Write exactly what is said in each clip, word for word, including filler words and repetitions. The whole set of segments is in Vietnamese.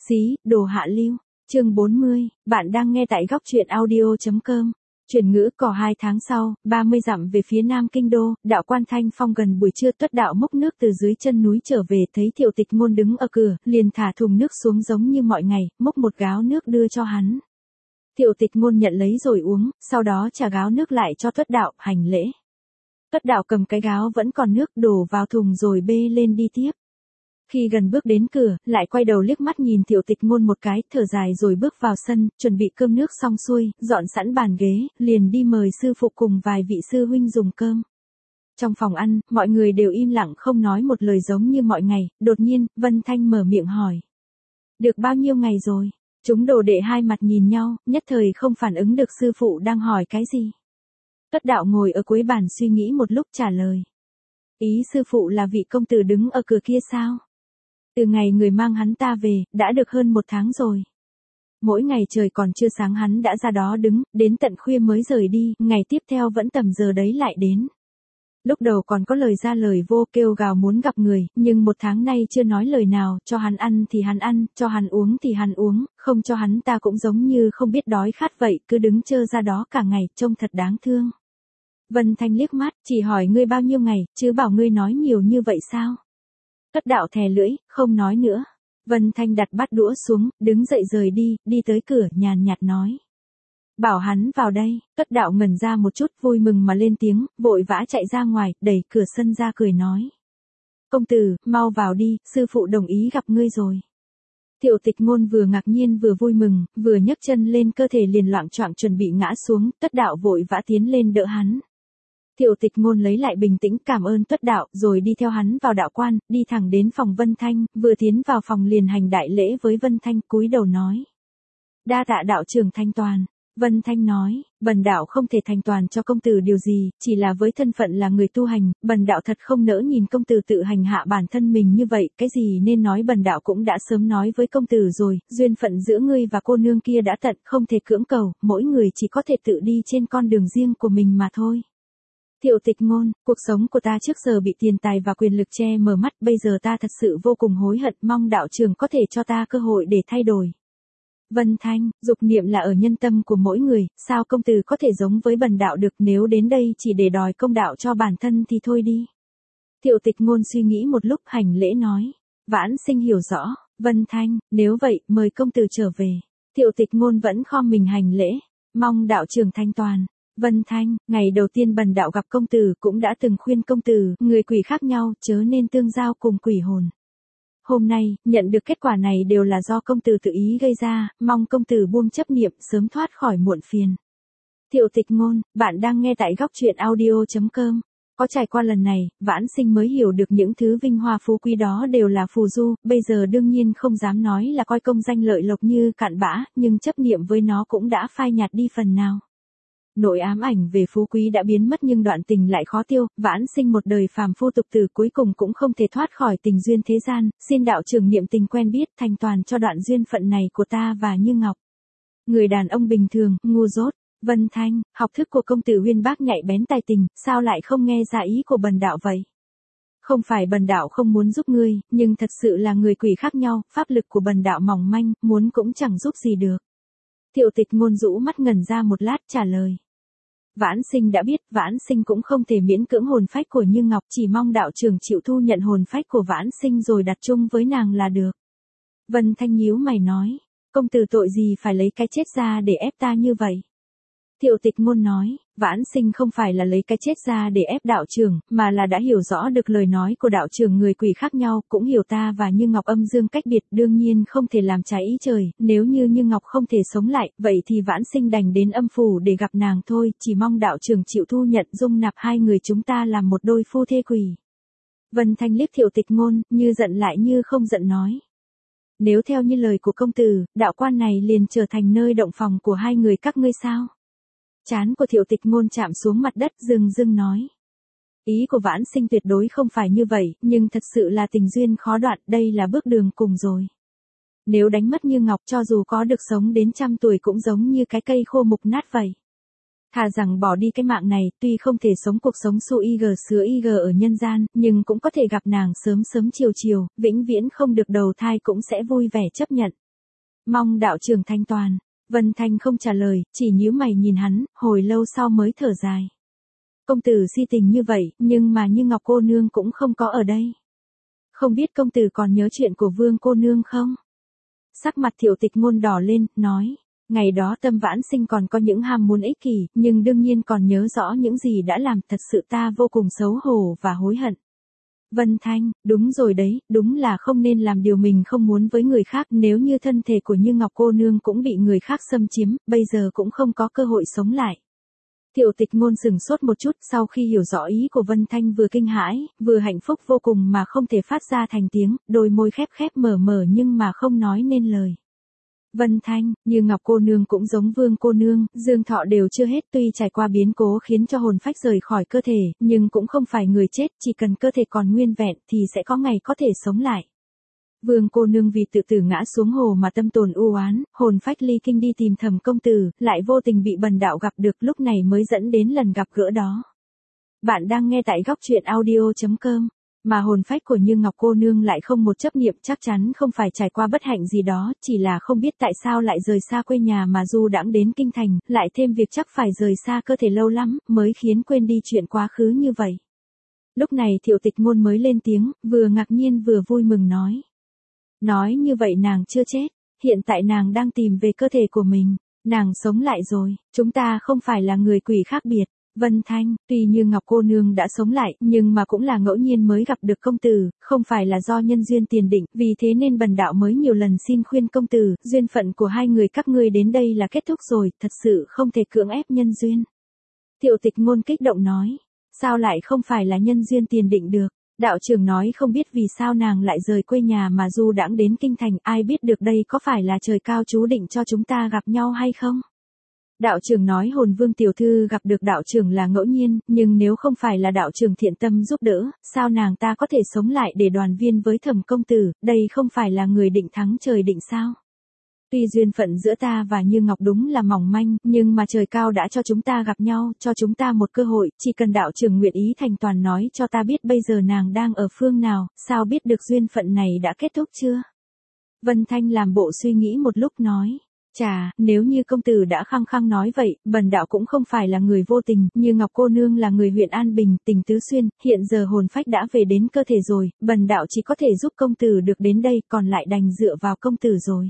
Xí, đồ hạ lưu. Chương bốn mươi, bạn đang nghe tại góc truyện audio.com. Chuyển ngữ cỏ hai tháng sau, ba mươi dặm về phía nam kinh đô, đạo quan Thanh Phong gần buổi trưa Tuất đạo múc nước từ dưới chân núi trở về, thấy Thiệu Tịch Ngôn đứng ở cửa, liền thả thùng nước xuống giống như mọi ngày, múc một gáo nước đưa cho hắn. Thiệu Tịch Ngôn nhận lấy rồi uống, sau đó trả gáo nước lại cho Tuất đạo, hành lễ. Tuất đạo cầm cái gáo vẫn còn nước đổ vào thùng rồi bê lên đi tiếp. Khi gần bước đến cửa, lại quay đầu liếc mắt nhìn Thiệu Tịch Ngôn một cái, thở dài rồi bước vào sân, chuẩn bị cơm nước xong xuôi, dọn sẵn bàn ghế, liền đi mời sư phụ cùng vài vị sư huynh dùng cơm. Trong phòng ăn, mọi người đều im lặng không nói một lời giống như mọi ngày, đột nhiên, Vân Thanh mở miệng hỏi. Được bao nhiêu ngày rồi? Chúng đồ đệ hai mặt nhìn nhau, nhất thời không phản ứng được sư phụ đang hỏi cái gì. Tuất đạo ngồi ở cuối bàn suy nghĩ một lúc trả lời. Ý sư phụ là vị công tử đứng ở cửa kia sao? Từ ngày người mang hắn ta về, đã được hơn một tháng rồi. Mỗi ngày trời còn chưa sáng hắn đã ra đó đứng, đến tận khuya mới rời đi, ngày tiếp theo vẫn tầm giờ đấy lại đến. Lúc đầu còn có lời ra lời vô kêu gào muốn gặp người, nhưng một tháng nay chưa nói lời nào, cho hắn ăn thì hắn ăn, cho hắn uống thì hắn uống, không cho hắn ta cũng giống như không biết đói khát vậy, cứ đứng trơ ra đó cả ngày, trông thật đáng thương. Vân Thanh liếc mắt, chỉ hỏi ngươi bao nhiêu ngày, chứ bảo ngươi nói nhiều như vậy sao? Tuất đạo thè lưỡi, không nói nữa. Vân Thanh đặt bát đũa xuống, đứng dậy rời đi, đi tới cửa, nhàn nhạt nói. Bảo hắn vào đây. Tuất đạo ngẩn ra một chút, vui mừng mà lên tiếng, vội vã chạy ra ngoài, đẩy cửa sân ra cười nói. Công tử, mau vào đi, sư phụ đồng ý gặp ngươi rồi. Thiệu Tịch Ngôn vừa ngạc nhiên vừa vui mừng, vừa nhấc chân lên cơ thể liền loạng choạng chuẩn bị ngã xuống, Tuất đạo vội vã tiến lên đỡ hắn. Thiệu Tịch Ngôn lấy lại bình tĩnh cảm ơn Tuất đạo, rồi đi theo hắn vào đạo quan, đi thẳng đến phòng Vân Thanh, vừa tiến vào phòng liền hành đại lễ với Vân Thanh, cúi đầu nói. Đa tạ đạo trưởng thanh toàn. Vân Thanh nói, bần đạo không thể thành toàn cho công tử điều gì, chỉ là với thân phận là người tu hành, bần đạo thật không nỡ nhìn công tử tự hành hạ bản thân mình như vậy, cái gì nên nói bần đạo cũng đã sớm nói với công tử rồi, duyên phận giữa ngươi và cô nương kia đã tận, không thể cưỡng cầu, mỗi người chỉ có thể tự đi trên con đường riêng của mình mà thôi. Thiệu Tịch Ngôn, cuộc sống của ta trước giờ bị tiền tài và quyền lực che mờ mắt, bây giờ ta thật sự vô cùng hối hận, mong đạo trưởng có thể cho ta cơ hội để thay đổi. Vân Thanh, dục niệm là ở nhân tâm của mỗi người, sao công tử có thể giống với bần đạo được, nếu đến đây chỉ để đòi công đạo cho bản thân thì thôi đi. Thiệu Tịch Ngôn suy nghĩ một lúc hành lễ nói. Vãn sinh hiểu rõ. Vân Thanh, nếu vậy, mời công tử trở về. Thiệu Tịch Ngôn vẫn khom mình hành lễ, mong đạo trưởng thanh toàn. Vân Thanh, ngày đầu tiên bần đạo gặp công tử cũng đã từng khuyên công tử, người quỷ khác nhau, chớ nên tương giao cùng quỷ hồn. Hôm nay, nhận được kết quả này đều là do công tử tự ý gây ra, mong công tử buông chấp niệm, sớm thoát khỏi muộn phiền. Thiệu Tịch Ngôn, bạn đang nghe tại góc truyện audio.com. Có trải qua lần này, vãn sinh mới hiểu được những thứ vinh hoa phú quý đó đều là phù du, bây giờ đương nhiên không dám nói là coi công danh lợi lộc như cạn bã, nhưng chấp niệm với nó cũng đã phai nhạt đi phần nào. Nỗi ám ảnh về phú quý đã biến mất nhưng đoạn tình lại khó tiêu, vãn sinh một đời phàm phu tục tử cuối cùng cũng không thể thoát khỏi tình duyên thế gian, xin đạo trưởng niệm tình quen biết thành toàn cho đoạn duyên phận này của ta và Như Ngọc. Người đàn ông bình thường, ngu dốt. Vân Thanh, học thức của công tử uyên bác nhạy bén tài tình, sao lại không nghe ra ý của bần đạo vậy? Không phải bần đạo không muốn giúp ngươi, nhưng thật sự là người quỷ khác nhau, pháp lực của bần đạo mỏng manh, muốn cũng chẳng giúp gì được. Thiệu Tịch Ngôn rũ mắt ngẩn ra một lát trả lời. Vãn sinh đã biết, vãn sinh cũng không thể miễn cưỡng hồn phách của Như Ngọc, chỉ mong đạo trưởng chịu thu nhận hồn phách của vãn sinh rồi đặt chung với nàng là được. Vân Thanh nhíu mày nói, công tử tội gì phải lấy cái chết ra để ép ta như vậy? Thiệu Tịch Ngôn nói, vãn sinh không phải là lấy cái chết ra để ép đạo trưởng, mà là đã hiểu rõ được lời nói của đạo trưởng người quỷ khác nhau, cũng hiểu ta và Như Ngọc âm dương cách biệt, đương nhiên không thể làm trái ý trời, nếu như Như Ngọc không thể sống lại, vậy thì vãn sinh đành đến âm phủ để gặp nàng thôi, chỉ mong đạo trưởng chịu thu nhận dung nạp hai người chúng ta làm một đôi phu thê quỷ. Vân Thanh liếc Thiệu Tịch Ngôn, như giận lại như không giận nói. Nếu theo như lời của công tử, đạo quan này liền trở thành nơi động phòng của hai người các ngươi sao? Trán của Thiệu Tịch Ngôn chạm xuống mặt đất, dưng dưng nói. Ý của vãn sinh tuyệt đối không phải như vậy, nhưng thật sự là tình duyên khó đoạn, đây là bước đường cùng rồi. Nếu đánh mất Như Ngọc cho dù có được sống đến trăm tuổi cũng giống như cái cây khô mục nát vậy. Thà rằng bỏ đi cái mạng này, tuy không thể sống cuộc sống su y gờ sứa y gờ ở nhân gian, nhưng cũng có thể gặp nàng sớm sớm chiều chiều, vĩnh viễn không được đầu thai cũng sẽ vui vẻ chấp nhận. Mong đạo trưởng thanh toàn. Vân Thanh không trả lời, chỉ nhíu mày nhìn hắn, hồi lâu sau mới thở dài. Công tử si tình như vậy, nhưng mà Như Ngọc cô nương cũng không có ở đây. Không biết công tử còn nhớ chuyện của Vương cô nương không? Sắc mặt Thiệu Tịch Ngôn đỏ lên, nói. Ngày đó Tâm Vãn Sinh còn có những ham muốn ích kỷ, nhưng đương nhiên còn nhớ rõ những gì đã làm, thật sự ta vô cùng xấu hổ và hối hận. Vân Thanh, đúng rồi đấy, đúng là không nên làm điều mình không muốn với người khác, nếu như thân thể của Như Ngọc cô nương cũng bị người khác xâm chiếm, bây giờ cũng không có cơ hội sống lại. Thiệu Tịch Ngôn sừng sốt một chút, sau khi hiểu rõ ý của Vân Thanh vừa kinh hãi, vừa hạnh phúc vô cùng mà không thể phát ra thành tiếng, đôi môi khép khép mở mở nhưng mà không nói nên lời. Vân Thanh, Như Ngọc cô nương cũng giống Vương cô nương, dương thọ đều chưa hết, tuy trải qua biến cố khiến cho hồn phách rời khỏi cơ thể, nhưng cũng không phải người chết, chỉ cần cơ thể còn nguyên vẹn thì sẽ có ngày có thể sống lại. Vương cô nương vì tự tử ngã xuống hồ mà tâm tồn u oán, hồn phách ly kinh đi tìm Thẩm công tử, lại vô tình bị bần đạo gặp được, lúc này mới dẫn đến lần gặp gỡ đó. Bạn đang nghe tại góc truyện audio chấm com. Mà hồn phách của Như Ngọc cô nương lại không một chấp niệm, chắc chắn không phải trải qua bất hạnh gì đó, chỉ là không biết tại sao lại rời xa quê nhà mà du đãng đến kinh thành, lại thêm việc chắc phải rời xa cơ thể lâu lắm, mới khiến quên đi chuyện quá khứ như vậy. Lúc này Thiệu Tịch Ngôn mới lên tiếng, vừa ngạc nhiên vừa vui mừng nói. Nói như vậy nàng chưa chết, hiện tại nàng đang tìm về cơ thể của mình, nàng sống lại rồi, chúng ta không phải là người quỷ khác biệt. Vân Thanh, tuy Như Ngọc cô nương đã sống lại, nhưng mà cũng là ngẫu nhiên mới gặp được công tử, không phải là do nhân duyên tiền định, vì thế nên bần đạo mới nhiều lần xin khuyên công tử, duyên phận của hai người các ngươi đến đây là kết thúc rồi, thật sự không thể cưỡng ép nhân duyên. Thiệu Tịch Ngôn kích động nói, sao lại không phải là nhân duyên tiền định được? Đạo trưởng nói không biết vì sao nàng lại rời quê nhà mà du đãng đến kinh thành, ai biết được đây có phải là trời cao chú định cho chúng ta gặp nhau hay không? Đạo trưởng nói Hồn Vương tiểu thư gặp được đạo trưởng là ngẫu nhiên, nhưng nếu không phải là đạo trưởng thiện tâm giúp đỡ, sao nàng ta có thể sống lại để đoàn viên với Thẩm công tử, đây không phải là người định thắng trời định sao? Tuy duyên phận giữa ta và Như Ngọc đúng là mỏng manh, nhưng mà trời cao đã cho chúng ta gặp nhau, cho chúng ta một cơ hội, chỉ cần đạo trưởng nguyện ý thành toàn nói cho ta biết bây giờ nàng đang ở phương nào, sao biết được duyên phận này đã kết thúc chưa? Vân Thanh làm bộ suy nghĩ một lúc nói. Chà, nếu như công tử đã khăng khăng nói vậy, bần đạo cũng không phải là người vô tình, Như Ngọc cô nương là người huyện An Bình, tỉnh Tứ Xuyên, hiện giờ hồn phách đã về đến cơ thể rồi, bần đạo chỉ có thể giúp công tử được đến đây, còn lại đành dựa vào công tử rồi.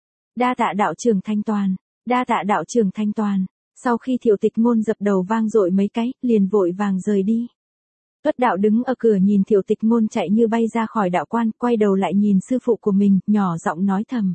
Đa tạ đạo trưởng thanh toàn, đa tạ đạo trưởng thanh toàn. Sau khi Thiệu Tịch Ngôn dập đầu vang dội mấy cái, liền vội vàng rời đi. Tuất đạo đứng ở cửa nhìn Thiệu Tịch Ngôn chạy như bay ra khỏi đạo quan, quay đầu lại nhìn sư phụ của mình, nhỏ giọng nói thầm.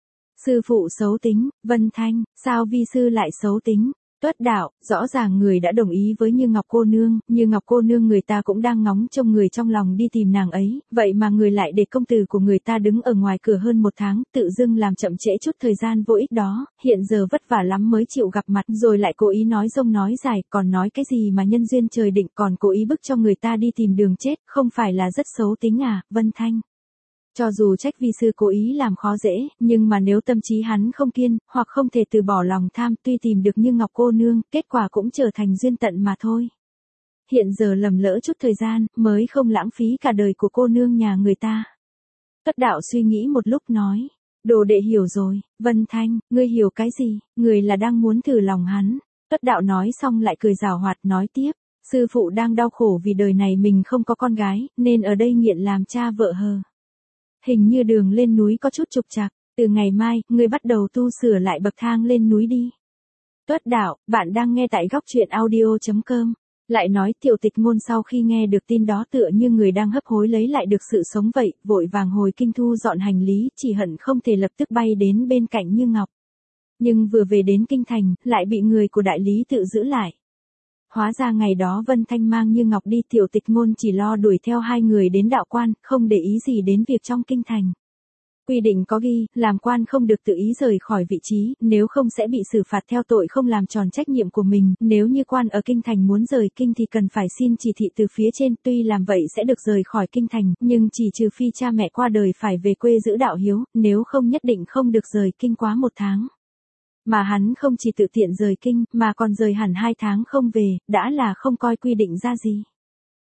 Sư phụ xấu tính, Vân Thanh, sao vi sư lại xấu tính? Tuất đạo, rõ ràng người đã đồng ý với Như Ngọc cô nương, Như Ngọc cô nương người ta cũng đang ngóng trông người trong lòng đi tìm nàng ấy, vậy mà người lại để công tử của người ta đứng ở ngoài cửa hơn một tháng, tự dưng làm chậm trễ chút thời gian vô ích đó, hiện giờ vất vả lắm mới chịu gặp mặt, rồi lại cố ý nói rông nói dài, còn nói cái gì mà nhân duyên trời định, còn cố ý bức cho người ta đi tìm đường chết, không phải là rất xấu tính à, Vân Thanh? Cho dù trách vi sư cố ý làm khó dễ, nhưng mà nếu tâm trí hắn không kiên, hoặc không thể từ bỏ lòng tham, tuy tìm được Như Ngọc cô nương, kết quả cũng trở thành duyên tận mà thôi. Hiện giờ lầm lỡ chút thời gian, mới không lãng phí cả đời của cô nương nhà người ta. Tuất đạo suy nghĩ một lúc nói, đồ đệ hiểu rồi, Vân Thanh, ngươi hiểu cái gì, người là đang muốn thử lòng hắn. Tuất đạo nói xong lại cười giảo hoạt nói tiếp, sư phụ đang đau khổ vì đời này mình không có con gái, nên ở đây nghiện làm cha vợ hờ. Hình như đường lên núi có chút trục trặc, từ ngày mai, ngươi bắt đầu tu sửa lại bậc thang lên núi đi. Tuất đạo, bạn đang nghe tại góc truyện audio chấm com. Lại nói Thiệu Tịch Ngôn sau khi nghe được tin đó tựa như người đang hấp hối lấy lại được sự sống vậy, vội vàng hồi kinh thu dọn hành lý, chỉ hận không thể lập tức bay đến bên cạnh Như Ngọc. Nhưng vừa về đến kinh thành, lại bị người của đại lý tự giữ lại. Hóa ra ngày đó Vân Thanh mang Như Ngọc đi, Thiệu Tịch Ngôn chỉ lo đuổi theo hai người đến đạo quan, không để ý gì đến việc trong kinh thành. Quy định có ghi, làm quan không được tự ý rời khỏi vị trí, nếu không sẽ bị xử phạt theo tội không làm tròn trách nhiệm của mình, nếu như quan ở kinh thành muốn rời kinh thì cần phải xin chỉ thị từ phía trên, tuy làm vậy sẽ được rời khỏi kinh thành, nhưng chỉ trừ phi cha mẹ qua đời phải về quê giữ đạo hiếu, nếu không nhất định không được rời kinh quá một tháng. Mà hắn không chỉ tự tiện rời kinh, mà còn rời hẳn hai tháng không về, đã là không coi quy định ra gì.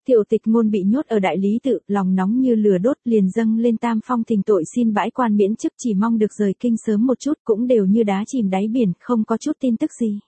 Thiệu Tịch Ngôn bị nhốt ở đại lý tự, lòng nóng như lửa đốt, liền dâng lên tam phong thỉnh tội xin bãi quan miễn chức, chỉ mong được rời kinh sớm một chút, cũng đều như đá chìm đáy biển, không có chút tin tức gì.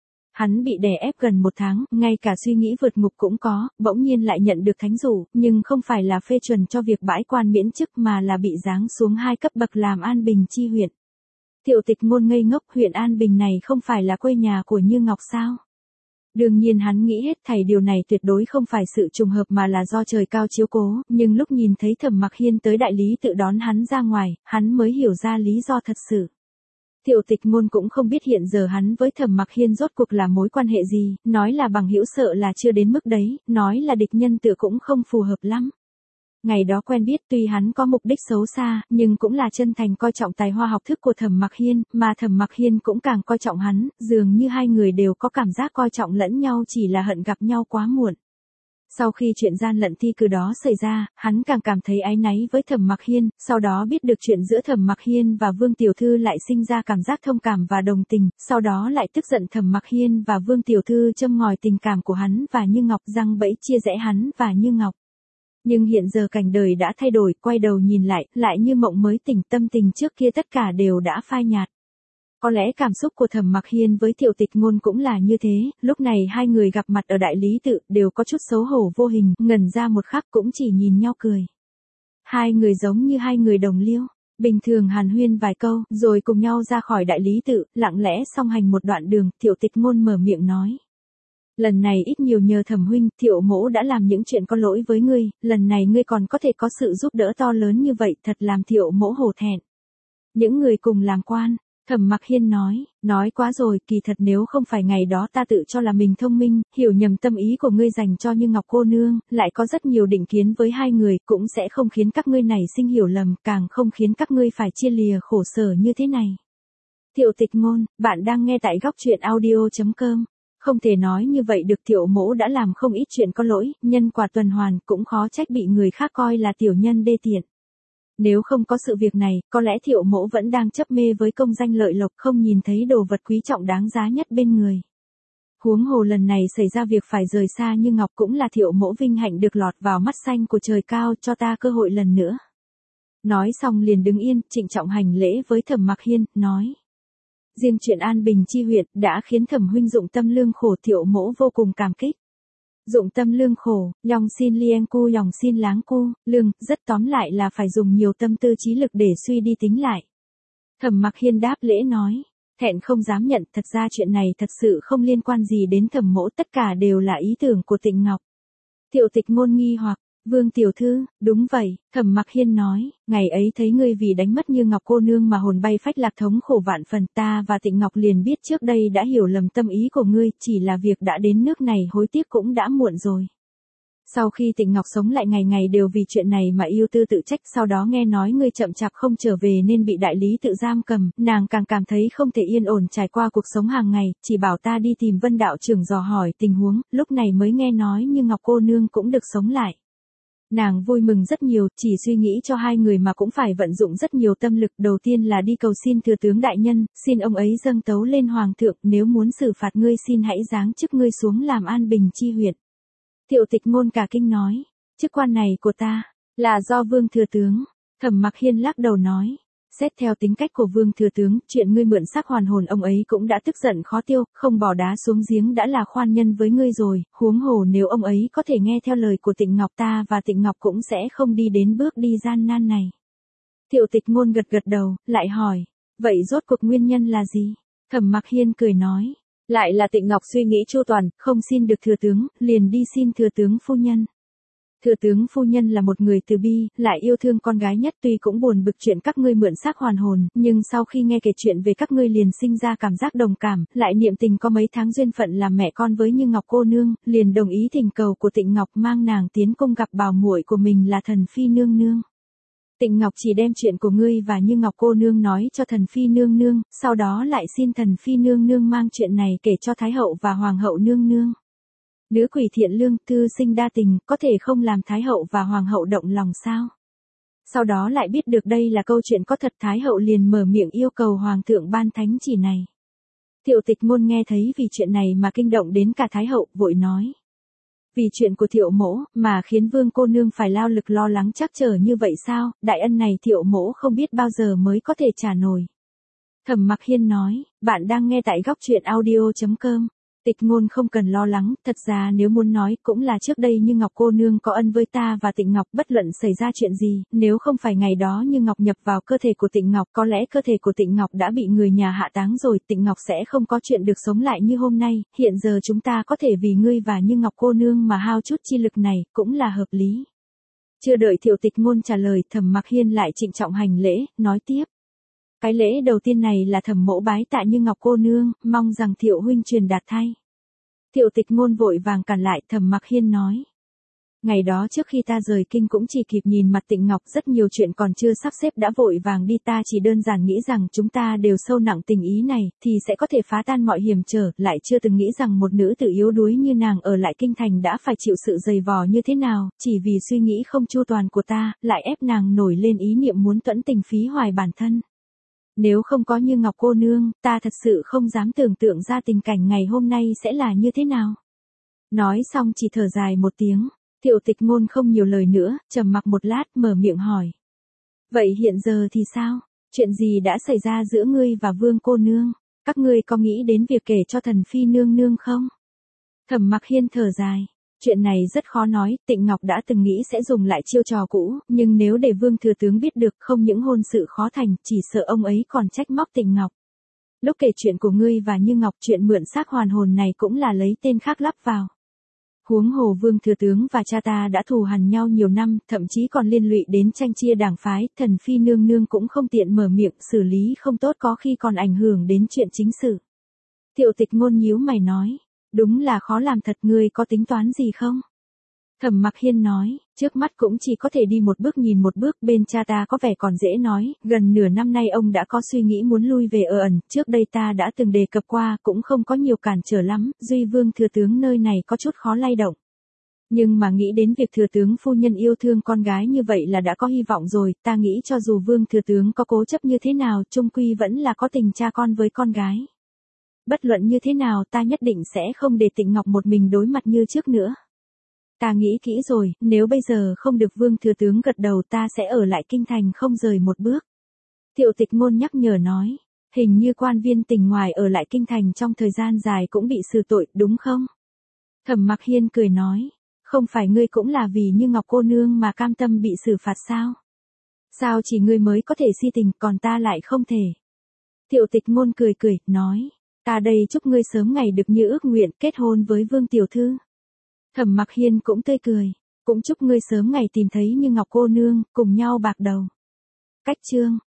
Hắn bị đè ép gần một tháng, ngay cả suy nghĩ vượt ngục cũng có, bỗng nhiên lại nhận được thánh dụ, nhưng không phải là phê chuẩn cho việc bãi quan miễn chức mà là bị giáng xuống hai cấp bậc làm An Bình chi huyện. Thiệu Tịch Ngôn ngây ngốc, huyện An Bình này không phải là quê nhà của Như Ngọc sao? Đương nhiên hắn nghĩ hết thảy điều này tuyệt đối không phải sự trùng hợp mà là do trời cao chiếu cố, nhưng lúc nhìn thấy Thẩm Mặc Hiên tới đại lý tự đón hắn ra ngoài, hắn mới hiểu ra lý do thật sự. Thiệu Tịch Ngôn cũng không biết hiện giờ hắn với Thẩm Mặc Hiên rốt cuộc là mối quan hệ gì, nói là bằng hữu sợ là chưa đến mức đấy, nói là địch nhân tự cũng không phù hợp lắm. Ngày đó quen biết tuy hắn có mục đích xấu xa, nhưng cũng là chân thành coi trọng tài hoa học thức của Thẩm Mặc Hiên, mà Thẩm Mặc Hiên cũng càng coi trọng hắn, dường như hai người đều có cảm giác coi trọng lẫn nhau, chỉ là hận gặp nhau quá muộn. Sau khi chuyện gian lận thi cử đó xảy ra, hắn càng cảm thấy áy náy với Thẩm Mặc Hiên, sau đó biết được chuyện giữa Thẩm Mặc Hiên và Vương Tiểu Thư lại sinh ra cảm giác thông cảm và đồng tình, sau đó lại tức giận Thẩm Mặc Hiên và Vương Tiểu Thư châm ngòi tình cảm của hắn và Như Ngọc, răng bẫy chia rẽ hắn và Như Ngọc. Nhưng hiện giờ cảnh đời đã thay đổi, quay đầu nhìn lại, lại như mộng mới tỉnh, tâm tình trước kia tất cả đều đã phai nhạt. Có lẽ cảm xúc của Thẩm Mặc Hiên với Thiệu Tịch Ngôn cũng là như thế, lúc này hai người gặp mặt ở đại lý tự, đều có chút xấu hổ vô hình, ngẩn ra một khắc cũng chỉ nhìn nhau cười. Hai người giống như hai người đồng liêu, bình thường hàn huyên vài câu, rồi cùng nhau ra khỏi đại lý tự, lặng lẽ song hành một đoạn đường, Thiệu Tịch Ngôn mở miệng nói. Lần này ít nhiều nhờ Thẩm huynh, Thiệu mỗ đã làm những chuyện có lỗi với ngươi, lần này ngươi còn có thể có sự giúp đỡ to lớn như vậy, thật làm Thiệu mỗ hổ thẹn. Những người cùng làm quan, Thẩm Mặc Hiên nói, nói quá rồi, kỳ thật nếu không phải ngày đó ta tự cho là mình thông minh, hiểu nhầm tâm ý của ngươi dành cho Như Ngọc cô nương, lại có rất nhiều định kiến với hai người, cũng sẽ không khiến các ngươi này sinh hiểu lầm, càng không khiến các ngươi phải chia lìa khổ sở như thế này. Thiệu Tịch Ngôn, bạn đang nghe tại góc truyện audio chấm com. Không thể nói như vậy được, Thiệu mỗ đã làm không ít chuyện có lỗi, nhân quả tuần hoàn, cũng khó trách bị người khác coi là tiểu nhân đê tiện. Nếu không có sự việc này, có lẽ Thiệu mỗ vẫn đang chấp mê với công danh lợi lộc, không nhìn thấy đồ vật quý trọng đáng giá nhất bên người. Huống hồ lần này xảy ra việc phải rời xa Như Ngọc cũng là Thiệu mỗ vinh hạnh được lọt vào mắt xanh của trời cao, cho ta cơ hội lần nữa. Nói xong liền đứng yên, trịnh trọng hành lễ với Thẩm Mặc Hiên, nói. Riêng chuyện An Bình chi huyện đã khiến Thẩm huynh dụng tâm lương khổ, Thiệu mỗ vô cùng cảm kích. Dụng tâm lương khổ, yong xin lien cu yong xin láng cu, lương, rất tóm lại là phải dùng nhiều tâm tư trí lực để suy đi tính lại. Thẩm Mặc Hiên đáp lễ nói, thẹn không dám nhận, thật ra chuyện này thật sự không liên quan gì đến Thẩm mỗ, tất cả đều là ý tưởng của Tịnh Ngọc. Thiệu Tịch Ngôn nghi hoặc, Vương Tiểu Thư, đúng vậy, Thẩm Mặc Hiên nói, ngày ấy thấy ngươi vì đánh mất Như Ngọc cô nương mà hồn bay phách lạc thống khổ vạn phần, ta và Tịnh Ngọc liền biết trước đây đã hiểu lầm tâm ý của ngươi, chỉ là việc đã đến nước này hối tiếc cũng đã muộn rồi. Sau khi Tịnh Ngọc sống lại ngày ngày đều vì chuyện này mà yêu tư tự trách, sau đó nghe nói ngươi chậm chạp không trở về nên bị đại lý tự giam cầm, nàng càng cảm thấy không thể yên ổn trải qua cuộc sống hàng ngày, chỉ bảo ta đi tìm Vân đạo trưởng dò hỏi tình huống, lúc này mới nghe nói Như Ngọc cô nương cũng được sống lại. Nàng vui mừng rất nhiều, chỉ suy nghĩ cho hai người mà cũng phải vận dụng rất nhiều tâm lực, đầu tiên là đi cầu xin thừa tướng đại nhân, xin ông ấy dâng tấu lên hoàng thượng, nếu muốn xử phạt ngươi xin hãy giáng chức ngươi xuống làm An Bình chi huyện. Thiệu Tịch Ngôn cả kinh nói, chức quan này của ta, là do Vương thừa tướng. Thẩm Mặc Hiên lắc đầu nói, xét theo tính cách của Vương thừa tướng, chuyện ngươi mượn xác hoàn hồn ông ấy cũng đã tức giận khó tiêu, không bỏ đá xuống giếng đã là khoan nhân với ngươi rồi, huống hồ nếu ông ấy có thể nghe theo lời của Tịnh Ngọc, ta và Tịnh Ngọc cũng sẽ không đi đến bước đi gian nan này. Thiệu Tịch Ngôn gật gật đầu, lại hỏi, vậy rốt cuộc nguyên nhân là gì? Thẩm Mặc Hiên cười nói, lại là Tịnh Ngọc suy nghĩ chu toàn, không xin được thừa tướng, liền đi xin thừa tướng phu nhân. Thừa tướng phu nhân là một người từ bi, lại yêu thương con gái nhất, tuy cũng buồn bực chuyện các ngươi mượn xác hoàn hồn, nhưng sau khi nghe kể chuyện về các ngươi liền sinh ra cảm giác đồng cảm, lại niệm tình có mấy tháng duyên phận làm mẹ con với Như Ngọc cô nương, liền đồng ý thỉnh cầu của Tịnh Ngọc mang nàng tiến cung gặp bảo muội của mình là Thần Phi nương nương. Tịnh Ngọc chỉ đem chuyện của ngươi và Như Ngọc cô nương nói cho Thần Phi nương nương, sau đó lại xin Thần Phi nương nương mang chuyện này kể cho Thái hậu và Hoàng hậu nương nương. Nữ quỷ thiện lương, thư sinh đa tình, có thể không làm Thái hậu và Hoàng hậu động lòng sao? Sau đó lại biết được đây là câu chuyện có thật, Thái hậu liền mở miệng yêu cầu Hoàng thượng ban thánh chỉ này. Thiệu Tịch Ngôn nghe thấy vì chuyện này mà kinh động đến cả Thái hậu, vội nói. Vì chuyện của Thiệu mỗ, mà khiến Vương cô nương phải lao lực lo lắng trắc trở như vậy sao, đại ân này Thiệu mỗ không biết bao giờ mới có thể trả nổi. Thẩm Mặc Hiên nói, bạn đang nghe tại góc truyện audio chấm com. Tịch Ngôn không cần lo lắng, thật ra nếu muốn nói cũng là trước đây Như Ngọc cô nương có ân với ta và Tịnh Ngọc, bất luận xảy ra chuyện gì, nếu không phải ngày đó Như Ngọc nhập vào cơ thể của Tịnh Ngọc, có lẽ cơ thể của Tịnh Ngọc đã bị người nhà hạ táng rồi, Tịnh Ngọc sẽ không có chuyện được sống lại như hôm nay, hiện giờ chúng ta có thể vì ngươi và Như Ngọc cô nương mà hao chút chi lực này, cũng là hợp lý. Chưa đợi Thiệu Tịch Ngôn trả lời, Thẩm Mặc Hiên lại trịnh trọng hành lễ, nói tiếp. Cái lễ đầu tiên này là Thẩm mỗ bái tạ Như Ngọc cô nương, mong rằng Thiệu huynh truyền đạt thay. Thiệu Tịch Ngôn vội vàng cản lại, Thẩm Mặc Hiên nói. Ngày đó trước khi ta rời kinh cũng chỉ kịp nhìn mặt Tịnh Ngọc, rất nhiều chuyện còn chưa sắp xếp đã vội vàng đi, ta chỉ đơn giản nghĩ rằng chúng ta đều sâu nặng tình ý này, thì sẽ có thể phá tan mọi hiểm trở, lại chưa từng nghĩ rằng một nữ tử yếu đuối như nàng ở lại kinh thành đã phải chịu sự dày vò như thế nào, chỉ vì suy nghĩ không chu toàn của ta, lại ép nàng nổi lên ý niệm muốn tuẫn tình phí hoài bản thân. Nếu không có Như Ngọc cô nương, ta thật sự không dám tưởng tượng ra tình cảnh ngày hôm nay sẽ là như thế nào. Nói xong chỉ thở dài một tiếng, Thiệu Tịch Ngôn không nhiều lời nữa, trầm mặc một lát mở miệng hỏi. Vậy hiện giờ thì sao? Chuyện gì đã xảy ra giữa ngươi và Vương cô nương? Các ngươi có nghĩ đến việc kể cho Thần Phi nương nương không? Thẩm Mặc Hiên thở dài. Chuyện này rất khó nói, Tịnh Ngọc đã từng nghĩ sẽ dùng lại chiêu trò cũ, nhưng nếu để Vương thừa tướng biết được, không những hôn sự khó thành, chỉ sợ ông ấy còn trách móc Tịnh Ngọc. Lúc kể chuyện của ngươi và Như Ngọc, chuyện mượn xác hoàn hồn này cũng là lấy tên khác lắp vào. Huống hồ Vương thừa tướng và cha ta đã thù hằn nhau nhiều năm, thậm chí còn liên lụy đến tranh chia đảng phái, Thần Phi nương nương cũng không tiện mở miệng, xử lý không tốt có khi còn ảnh hưởng đến chuyện chính sự. Thiệu Tịch Ngôn nhíu mày nói. Đúng là khó làm thật, ngươi có tính toán gì không? Thẩm Mặc Hiên nói, trước mắt cũng chỉ có thể đi một bước nhìn một bước, bên cha ta có vẻ còn dễ nói, gần nửa năm nay ông đã có suy nghĩ muốn lui về ở ẩn, trước đây ta đã từng đề cập qua, cũng không có nhiều cản trở lắm, duy Vương thừa tướng nơi này có chút khó lay động. Nhưng mà nghĩ đến việc thừa tướng phu nhân yêu thương con gái như vậy là đã có hy vọng rồi, ta nghĩ cho dù Vương thừa tướng có cố chấp như thế nào, chung quy vẫn là có tình cha con với con gái. Bất luận như thế nào ta nhất định sẽ không để Tịnh Ngọc một mình đối mặt như trước nữa. Ta nghĩ kỹ rồi, nếu bây giờ không được Vương thừa tướng gật đầu ta sẽ ở lại kinh thành không rời một bước. Thiệu Tịch Ngôn nhắc nhở nói, hình như quan viên tỉnh ngoài ở lại kinh thành trong thời gian dài cũng bị xử tội, đúng không? Thẩm Mặc Hiên cười nói, không phải ngươi cũng là vì Như Ngọc cô nương mà cam tâm bị xử phạt sao? Sao chỉ ngươi mới có thể si tình, còn ta lại không thể? Thiệu Tịch Ngôn cười cười, nói. Ta đây chúc ngươi sớm ngày được như ước nguyện, kết hôn với Vương tiểu thư. Thẩm Mặc Hiên cũng tươi cười, cũng chúc ngươi sớm ngày tìm thấy Như Ngọc cô nương, cùng nhau bạc đầu. Cách chương